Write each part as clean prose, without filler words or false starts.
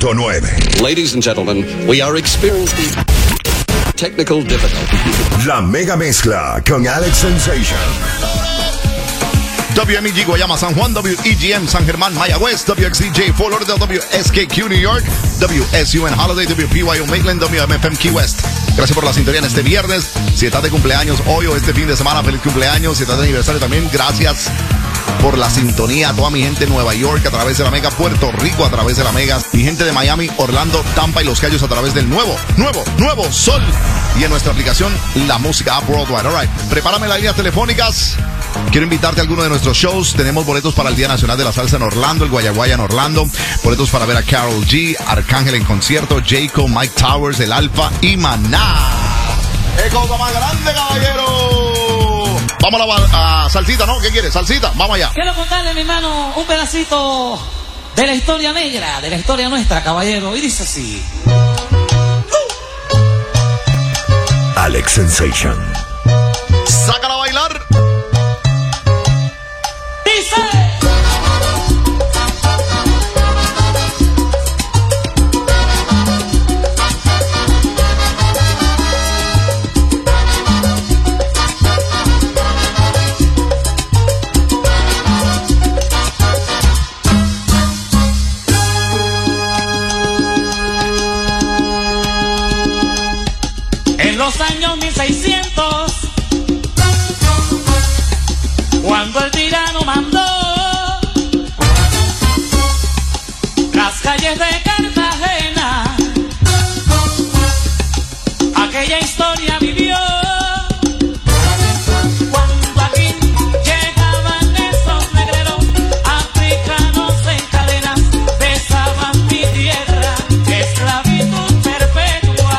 100.9. Ladies and gentlemen, we are experiencing technical difficulties. La mega mezcla con Alex Sensation. WMEG Guayama, San Juan, WEGM San Germán, Mayagüez, WXDJ Fort Lauderdale, WSKQ New York, WSUN Holiday, WPYO Maitland, WMFM Key West. Gracias por la sintonía en este viernes. Si estás de cumpleaños hoy o este fin de semana, feliz cumpleaños. Si estás de aniversario también, gracias por la sintonía a toda mi gente de Nueva York a través de la Mega, Puerto Rico a través de la Mega, mi gente de Miami, Orlando, Tampa y Los Cayos a través del nuevo Sol y en nuestra aplicación La Música App Worldwide. All right, prepárame las líneas telefónicas. Quiero invitarte a alguno de nuestros shows. Tenemos boletos para el Día Nacional de la Salsa en Orlando, el Guayaguaya en Orlando. Boletos para ver a Karol G, Arcángel en concierto, Jayco, Mike Towers, El Alfa y Maná. ¡Qué cosa más grande, caballero! Vamos a la salsita, ¿no? ¿Qué quieres? Salsita, vamos allá. Quiero contarle, mi hermano, un pedacito de la historia negra, de la historia nuestra, caballero. Y dice así. Alex Sensation. ¡Sácala a bailar! En los años 1600, cuando el tirano mandó las calles de Cartagena, aquella historia vivió. Cuando aquí llegaban esos negreros africanos en cadenas, besaban mi tierra, esclavitud perpetua.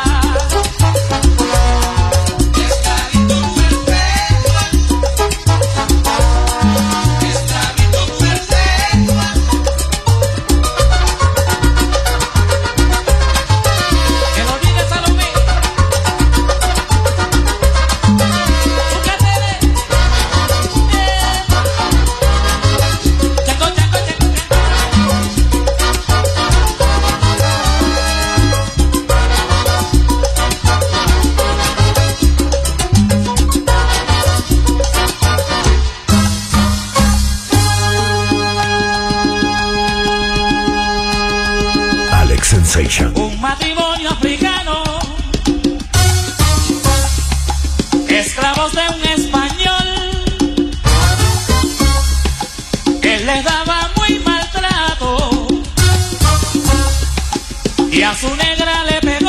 Un matrimonio africano, esclavos de un español, él les daba muy maltrato y a su negra le pegó.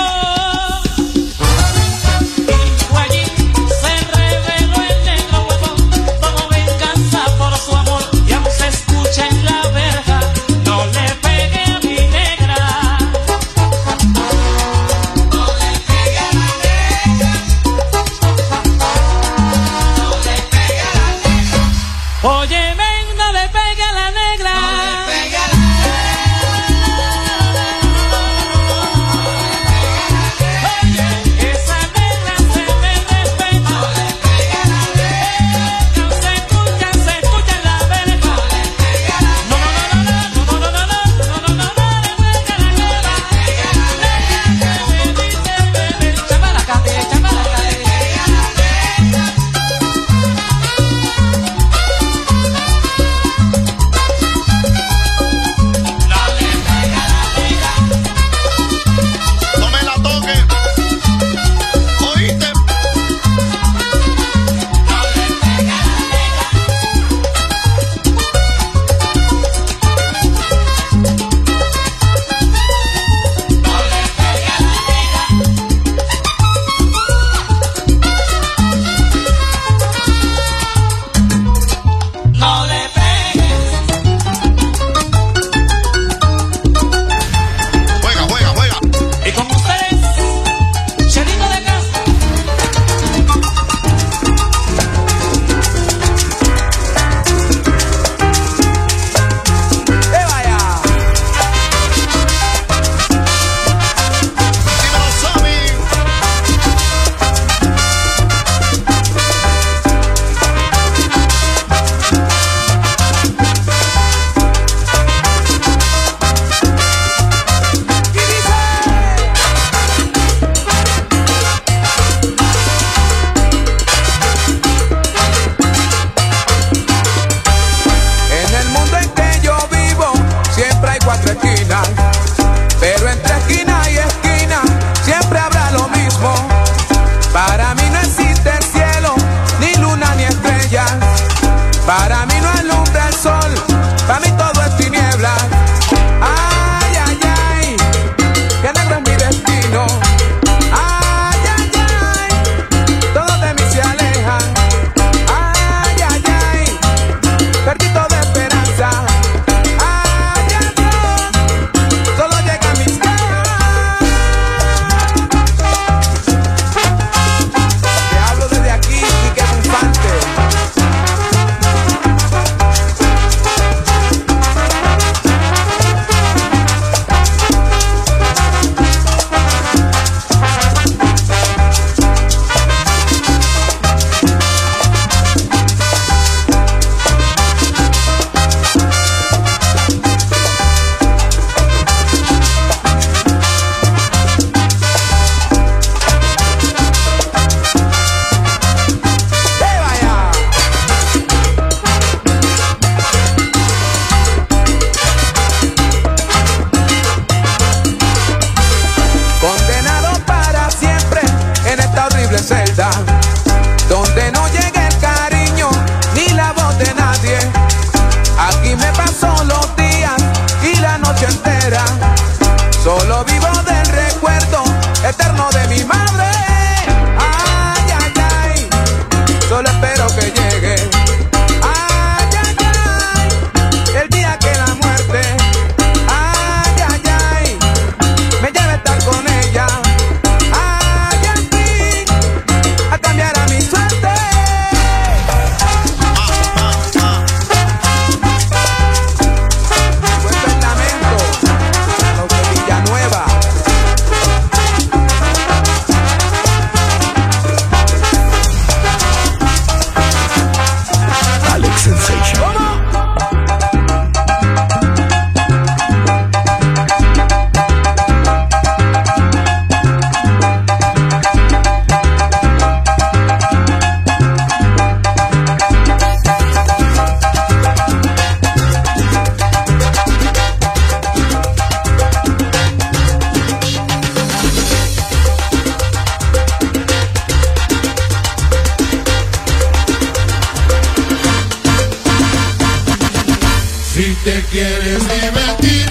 te quieres divertir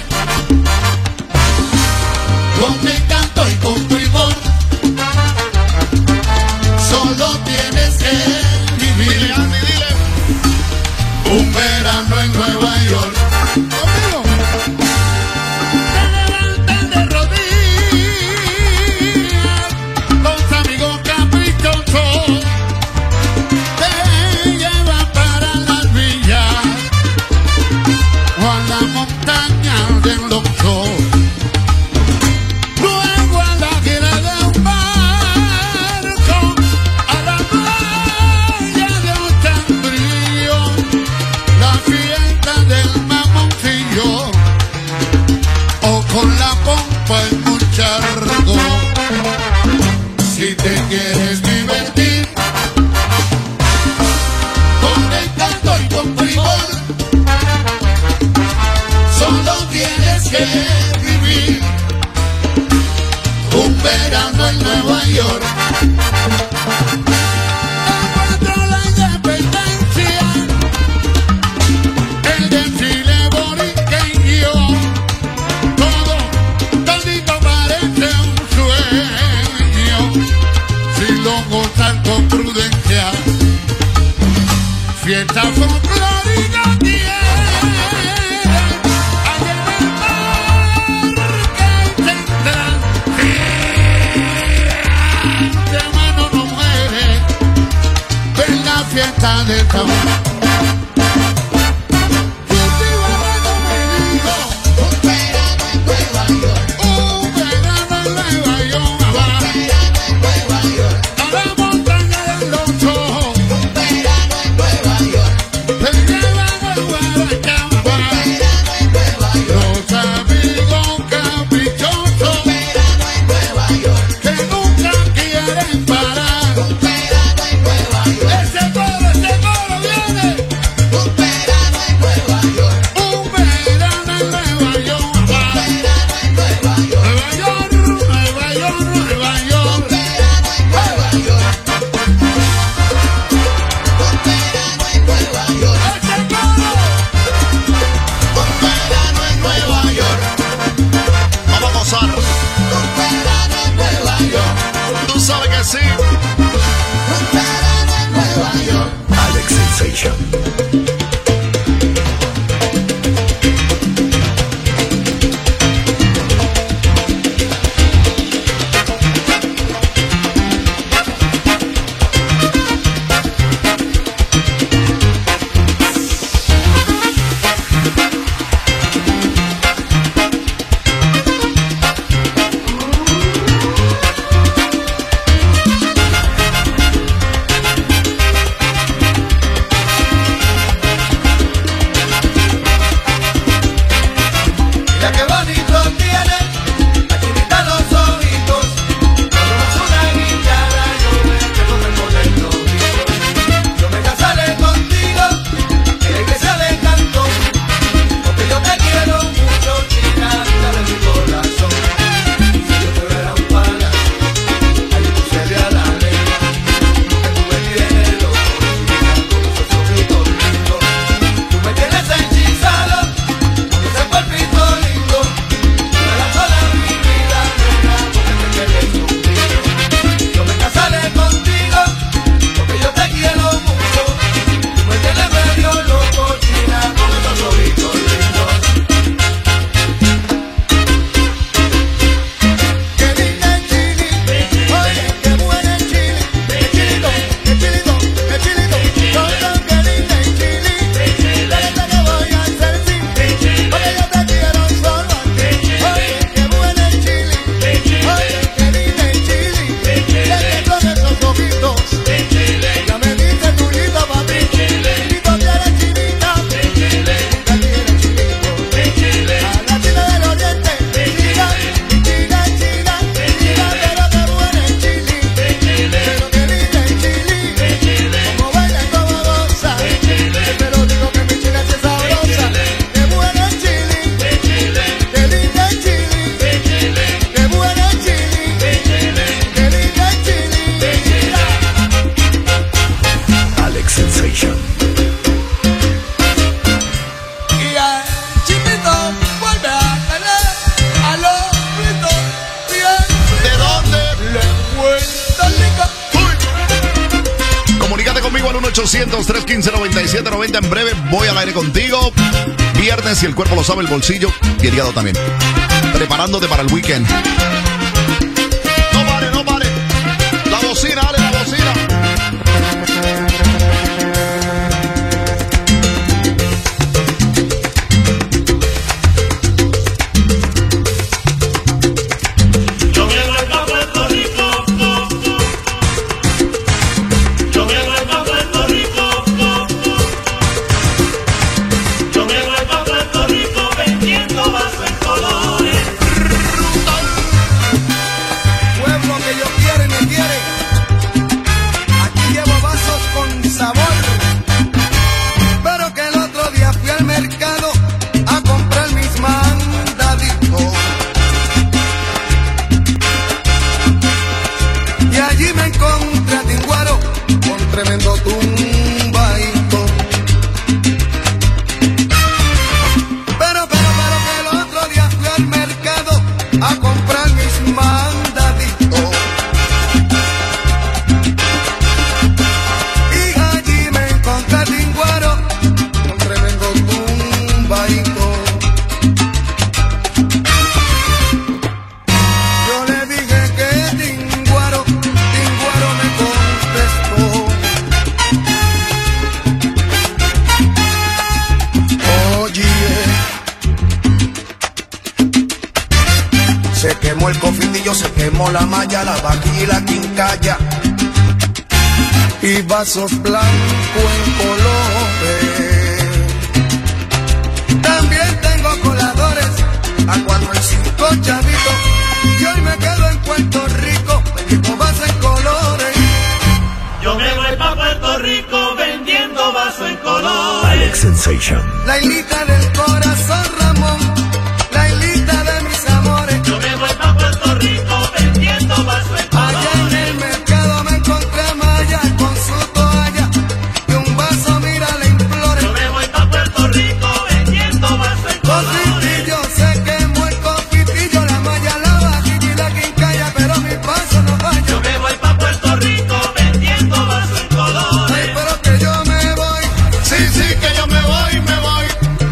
con encanto y con primor, solo tienes que vivir. Dile, Andy, dile. Un verano en Nueva York. Te levantas de rodillas, los amigos caprichosos te llevan para las villas o a la montaña del Loco. Luego a la gira de un barco a la playa de Ochambrío, la fiesta del Mamoncillo o con la pompa en un charco. Si te quieres divertir con encanto y con primor, solo tienes que vivir un verano en Nueva York. Encuentro la independencia, el desfile boriqueño, todo, todito parece un sueño, si lo gozan con prudencia. Fiesta folclórica tiene, allá en el Parque Central, de mano no muere, ven la fiesta de San Juan. Yo estoy bailando conmigo, un verano en Nueva York, un verano en Nueva York, a la montaña del Loco, un verano en Nueva York, te llevan a Guadalajara, un verano en Nueva York, los amigos caprichosos, un verano en Nueva York, que nunca quieren parar, un verano en Nueva York, ese coro viene, un verano en Nueva York, un verano en Nueva York, un verano en Nueva York, Nueva York, Nueva York, Nueva York, un verano en Nueva York, un verano en Nueva York, ese coro, un verano en Nueva York, Vamos a gozar. un verano en Nueva York, Tú sabes que sí. un verano en Nueva York. Alex Sensation. 1-800-315-9790. En breve voy al aire contigo. Viernes, si el cuerpo lo sabe, el bolsillo y el hígado también. Preparándote para el weekend. No pare, no pare. La bocina, dale la bocina. La malla, la vaquilla y la quincalla, y vasos blancos en colores. También tengo coladores a 4 y 5 chavitos, y hoy me quedo en Puerto Rico vendiendo vasos en colores. Yo me voy pa' Puerto Rico vendiendo vasos en colores. Alex Sensation. La hilita del corazón, Ramón, la hilita de mis amores. Yo me voy pa' Puerto Rico vendiendo vasos en colores. Allá en el mercado me encontré a Maya con su toalla y un vaso, mira, le implore. Yo me voy pa' Puerto Rico vendiendo vasos en colores. Cofitillo, se quemó el cofitillo, la Maya, la vaquilla y la quincalla, pero mi paso no falla. Yo me voy pa' Puerto Rico vendiendo vasos en colores. Ay, pero que yo me voy, Sí, sí, que yo me voy, me voy.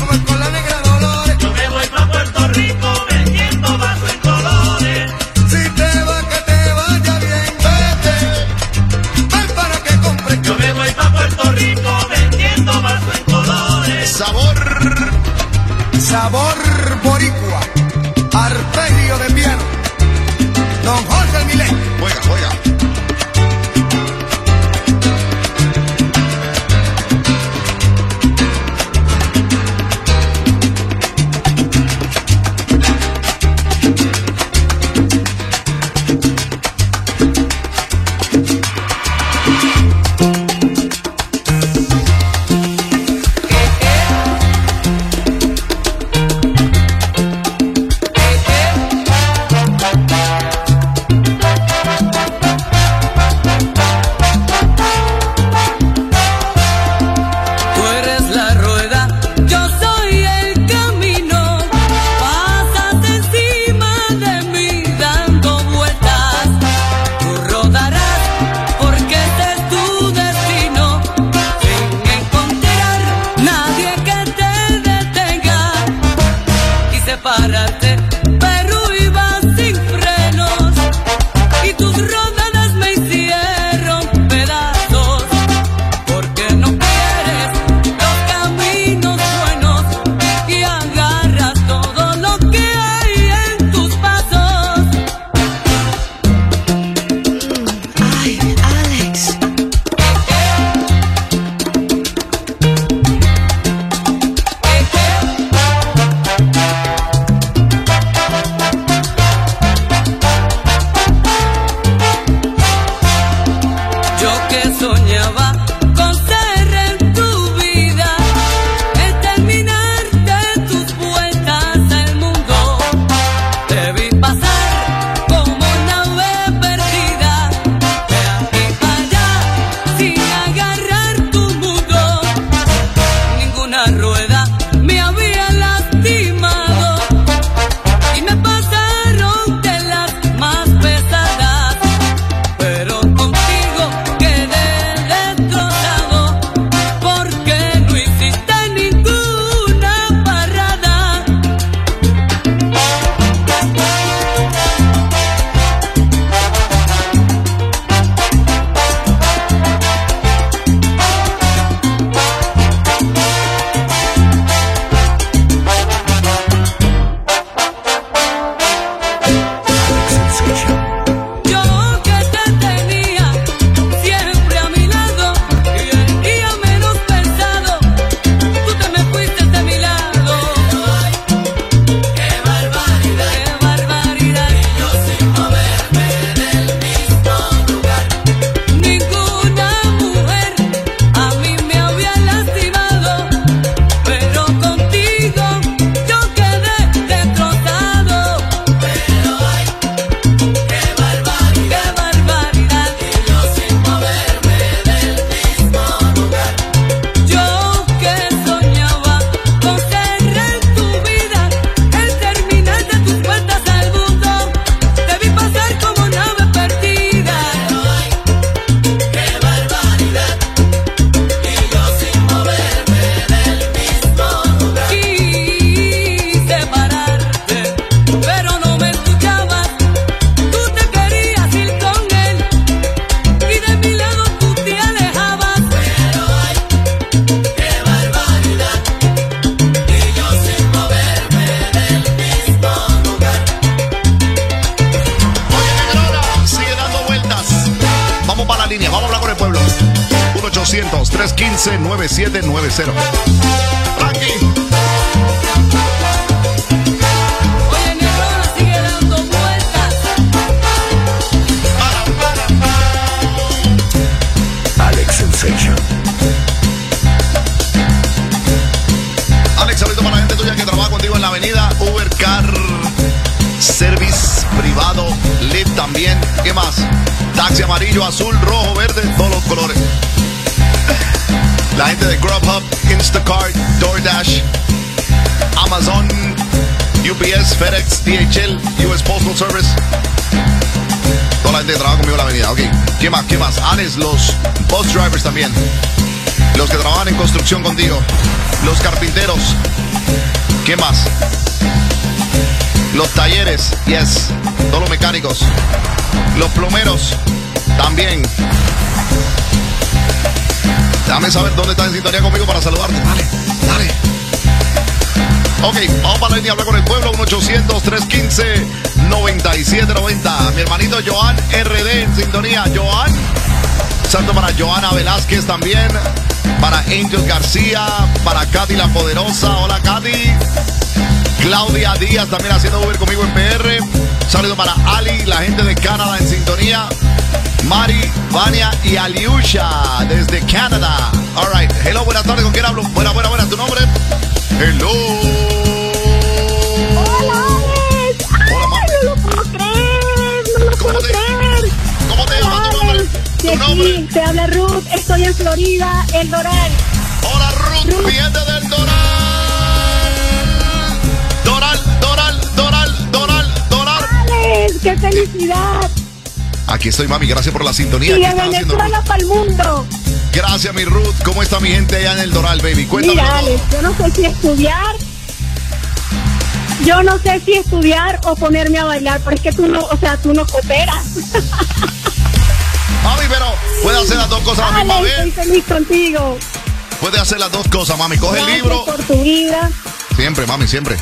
Vamos para la línea, vamos a hablar con el pueblo. 1-800-315-9790. Tranqui. Oye, mi hermana sigue dando vueltas. Alex Sensation. Alex, saludito para la gente tuya que trabaja contigo en la avenida. Uber Car Service privado, Lyft también. ¿Qué más? Taxi amarillo, azul, rojo, verde, todos los colores. La gente de Grubhub, Instacart, DoorDash, Amazon, UPS, FedEx, DHL, US Postal Service. Toda la gente que trabaja conmigo en la avenida. Ok, ¿qué más? ¿Qué más? Alex, los bus drivers también. Los que trabajan en construcción contigo. Los carpinteros. ¿Qué más? Los talleres, yes. Todos los mecánicos. Los plomeros, también. Déjame saber dónde estás en sintonía conmigo para saludarte. Dale, dale. Ok, vamos para la línea a hablar con el pueblo. 1-800-315-9790. Mi hermanito Joan RD en sintonía. Joan. Santo para Joana Velázquez también. Para Angel García. Para Katy la Poderosa. Hola, Katy. Claudia Díaz también haciendo Uber conmigo en PR. Saludo para Ali, la gente de Canadá en sintonía. Mari, Vania y Aliusha desde Canadá. All right. Hello, buenas tardes. ¿Con quién hablo? Buena. ¿Tu nombre? Hello. Hola, Alex. Hola, Ay, no lo puedo creer. No lo puedo creer. ¿Cómo te llamas? ¿Tu nombre? ¿Tu nombre? Aquí, te habla Ruth. Estoy en Florida, El Doral. Hola, Ruth. Mi gente del Doral. Doral. Alex, qué felicidad. Aquí estoy, mami. Gracias por la sintonía. Y ¿Qué de estás haciendo, Venezuela Ruth? para el mundo. Gracias, mi Ruth. ¿Cómo está mi gente allá en el Doral, baby? Cuéntame. Mira, Alex, yo no sé si estudiar. Yo no sé si estudiar o ponerme a bailar, pero es que tú no cooperas. Mami, pero puede hacer las dos cosas a la misma Alex, vez. estoy feliz contigo. Puede hacer las dos cosas, mami. Coge el Gracias libro. por tu vida. Siempre, mami, siempre.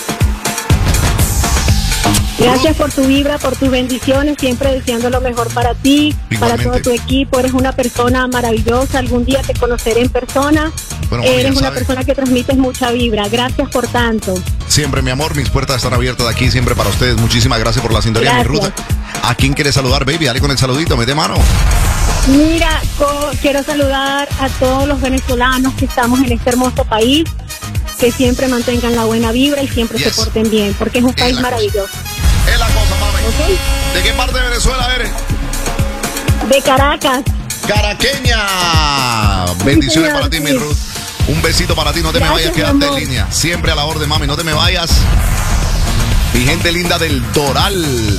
Gracias por tu vibra, por tus bendiciones, siempre deseando lo mejor para ti, Igualmente. para todo tu equipo. Eres una persona maravillosa, algún día te conoceré en persona. Bueno, mami, Eres ya una sabes. persona que transmites mucha vibra. Gracias por tanto. Siempre, mi amor, mis puertas están abiertas de aquí, siempre para ustedes. Muchísimas gracias por la sintonía, mi Gracias. Ruth. ¿A quién quieres saludar, baby? Dale con el saludito, mete mano. Mira, quiero saludar a todos los venezolanos que estamos en este hermoso país, que siempre mantengan la buena vibra y siempre Yes. se porten bien, porque es un país la cosa. maravilloso. Es la cosa, mami. ¿Ok? ¿De qué parte de Venezuela eres? De Caracas. Caraqueña. Bendiciones señor, para ti, mi sí. Ruth. Un besito para ti, no te me vayas, Gracias, mi quédate en amor. línea. Siempre a la orden, mami, no te me vayas. Mi gente linda del Doral.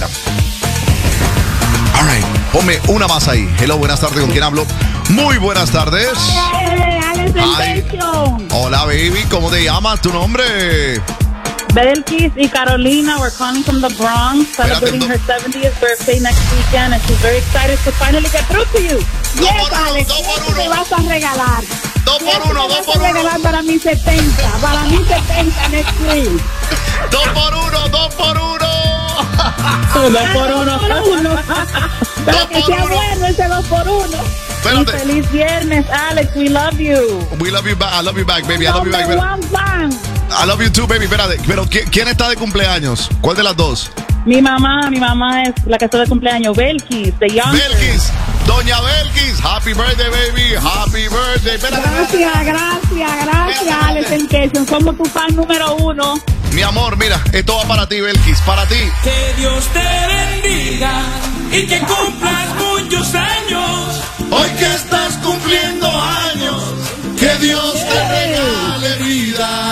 All right, ponme una más ahí. Hello, buenas tardes, ¿con quién hablo? Muy buenas tardes. Alex Ay. Sensation. Hola, baby, ¿cómo te llamas? ¿Tu nombre? Belkis y Carolina, we're calling from the Bronx, celebrating her 70th birthday next weekend, and she's very excited to finally get through to you. Dos Yes, por uno, Alex, dos por ¿qué uno. te vas a regalar? Dos por ¿Qué uno, te dos vas por a regalar uno. para mi 70? Para mi 70 next week. 2 por 1, 2 por 1. Dos por uno. Pero que por sea uno. bueno ese 2 por 1. Y Espérate. feliz viernes, Alex, we love you. We love you back. I love you back, baby. I love you back. Number one fan. I love you too, baby. Espérate, pero ¿quién está de cumpleaños? ¿Cuál de las dos? Mi mamá es la que está de cumpleaños, Belkis, de Young. Belkis. Doña Belkis. Happy birthday, baby. Happy birthday. Espérate. Gracias, Alex Sensation. Somos tu fan número 1. Mi amor, mira, esto va para ti, Belkis. Para ti. Que Dios te bendiga y que cumplas muchos años. Hoy que estás cumpliendo años, que Dios te regale vida.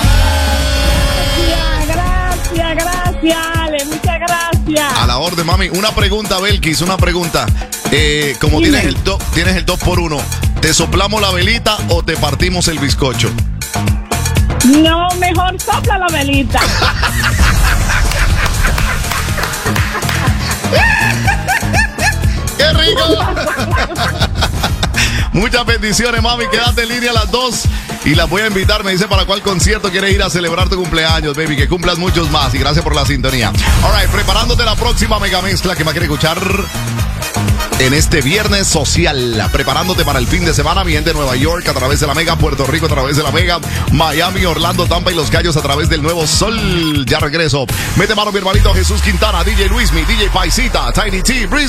Gracias, Alex. Muchas gracias. A la orden, mami. Una pregunta, Belkis, una pregunta. Como Dime. tienes el 2 por 1, ¿te soplamos la velita o te partimos el bizcocho? No, mejor sopla la velita. ¡Qué rico! Muchas bendiciones, mami. Quédate en línea a las 2 y las voy a invitar. Me dice para cuál concierto quieres ir a celebrar tu cumpleaños, baby. Que cumplas muchos más y gracias por la sintonía. All right, preparándote la próxima mega mezcla que me quiere escuchar en este viernes social, preparándote para el fin de semana, mi gente de Nueva York a través de la Mega, Puerto Rico a través de la Mega, Miami, Orlando, Tampa y Los Cayos a través del Nuevo Sol. Ya regreso. Mete mano mi hermanito Jesús Quintana, DJ Luismi, DJ Paisita, Tiny T, Breeze.